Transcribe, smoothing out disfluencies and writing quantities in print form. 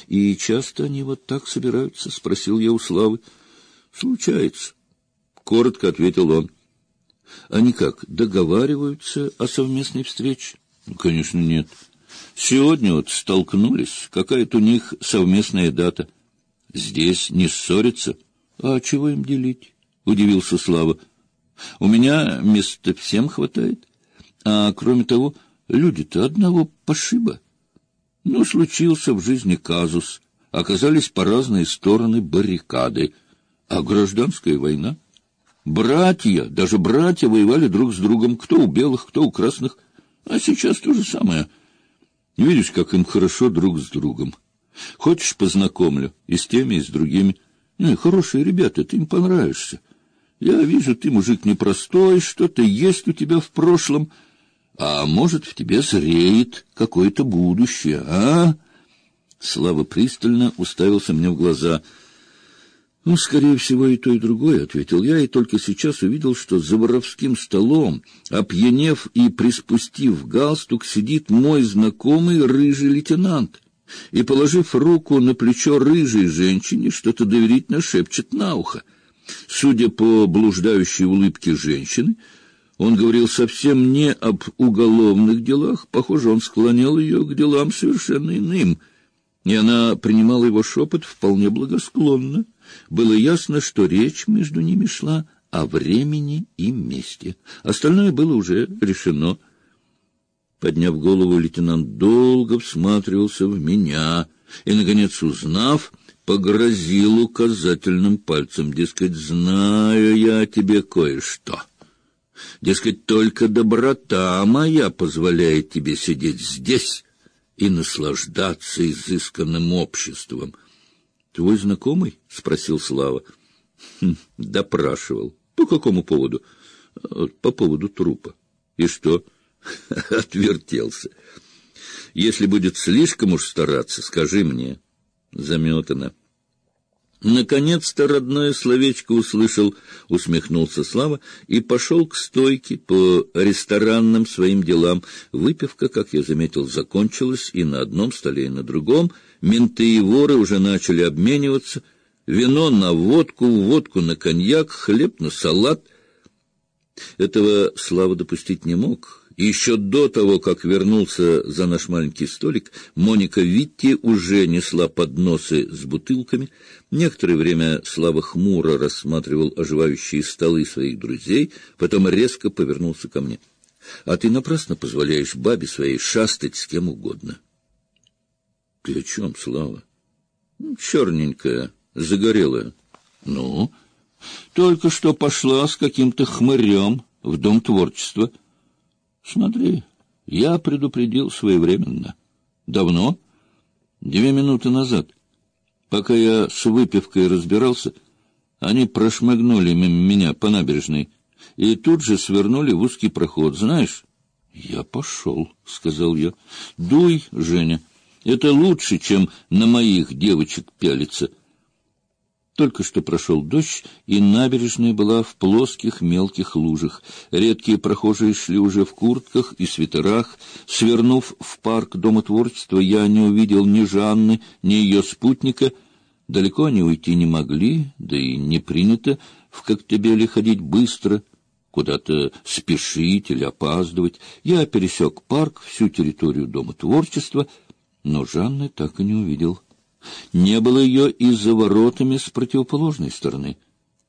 — И часто они вот так собираются? — спросил я у Славы. — Случается, — коротко ответил он. — Они как, договариваются о совместной встрече? — Конечно, нет. Сегодня вот столкнулись, какая-то у них совместная дата. Здесь не ссорятся. — А чего им делить? — удивился Слава. — У меня места всем хватает. А кроме того, люди-то одного пошиба. Ну, случился в жизни казус. Оказались по разные стороны баррикады. А гражданская война? Братья, даже братья воевали друг с другом. Кто у белых, кто у красных. А сейчас то же самое. Видишь, как им хорошо друг с другом. Хочешь, познакомлю и с теми, и с другими. Хорошие ребята, ты им понравишься. Я вижу, ты мужик непростой, что-то есть у тебя в прошлом. А может, в тебе зреет какое-то будущее, а? Слава пристально уставился мне в глаза. — Ну, скорее всего, и то, и другое, — ответил я, и только сейчас увидел, что за воровским столом, опьянев и приспустив галстук, сидит мой знакомый рыжий лейтенант и, положив руку на плечо рыжей женщине, что-то доверительно шепчет на ухо. Судя по блуждающей улыбке женщины, он говорил совсем не об уголовных делах. Похоже, он склонял ее к делам совершенно иным, и она принимала его шепот вполне благосклонно. Было ясно, что речь между ними шла о времени и месте. Остальное было уже решено. Подняв голову, лейтенант долго всматривался в меня и, наконец, узнав, погрозил указательным пальцем, дескать, знаю я о тебе кое-что. Дескать, только доброта моя позволяет тебе сидеть здесь и наслаждаться изысканным обществом. — Твой знакомый? — спросил Слава. — Допрашивал. — По какому поводу? — По поводу трупа. — И что? — Отвертелся. — Если будет слишком уж стараться, скажи мне. Заметано. Наконец-то родное словечко услышал, усмехнулся Слава и пошел к стойке по ресторанным своим делам. Выпивка, как я заметил, закончилась и на одном столе, и на другом. Менты и воры уже начали обмениваться. Вино на водку, водку на коньяк, хлеб на салат. Этого Слава допустить не мог. И еще до того, как вернулся за наш маленький столик, Моника Витти уже несла подносы с бутылками. Некоторое время Слава хмуро рассматривал оживающие столы своих друзей, потом резко повернулся ко мне. — А ты напрасно позволяешь бабе своей шастать с кем угодно. — Ты о чем, Слава? — Черненькая, загорелая. — Ну? — Только что пошла с каким-то хмырем в Дом творчества. Смотри, я предупредил своевременно. Давно? 2 минуты назад. Пока я с выпивкой разбирался, они прошмыгнули мимо меня по набережной и тут же свернули в узкий проход. Знаешь? Я пошел, сказал я. Дуй, Женя. Это лучше, чем на моих девочек пялиться. Только что прошел дождь, и набережная была в плоских мелких лужах. Редкие прохожие шли уже в куртках и свитерах. Свернув в парк Дома творчества, я не увидел ни Жанны, ни ее спутника. Далеко они уйти не могли, да и не принято в Коктебеле ходить быстро, куда-то спешить или опаздывать. Я пересек парк, всю территорию Дома творчества, но Жанны так и не увидел. Не было ее и за воротами с противоположной стороны.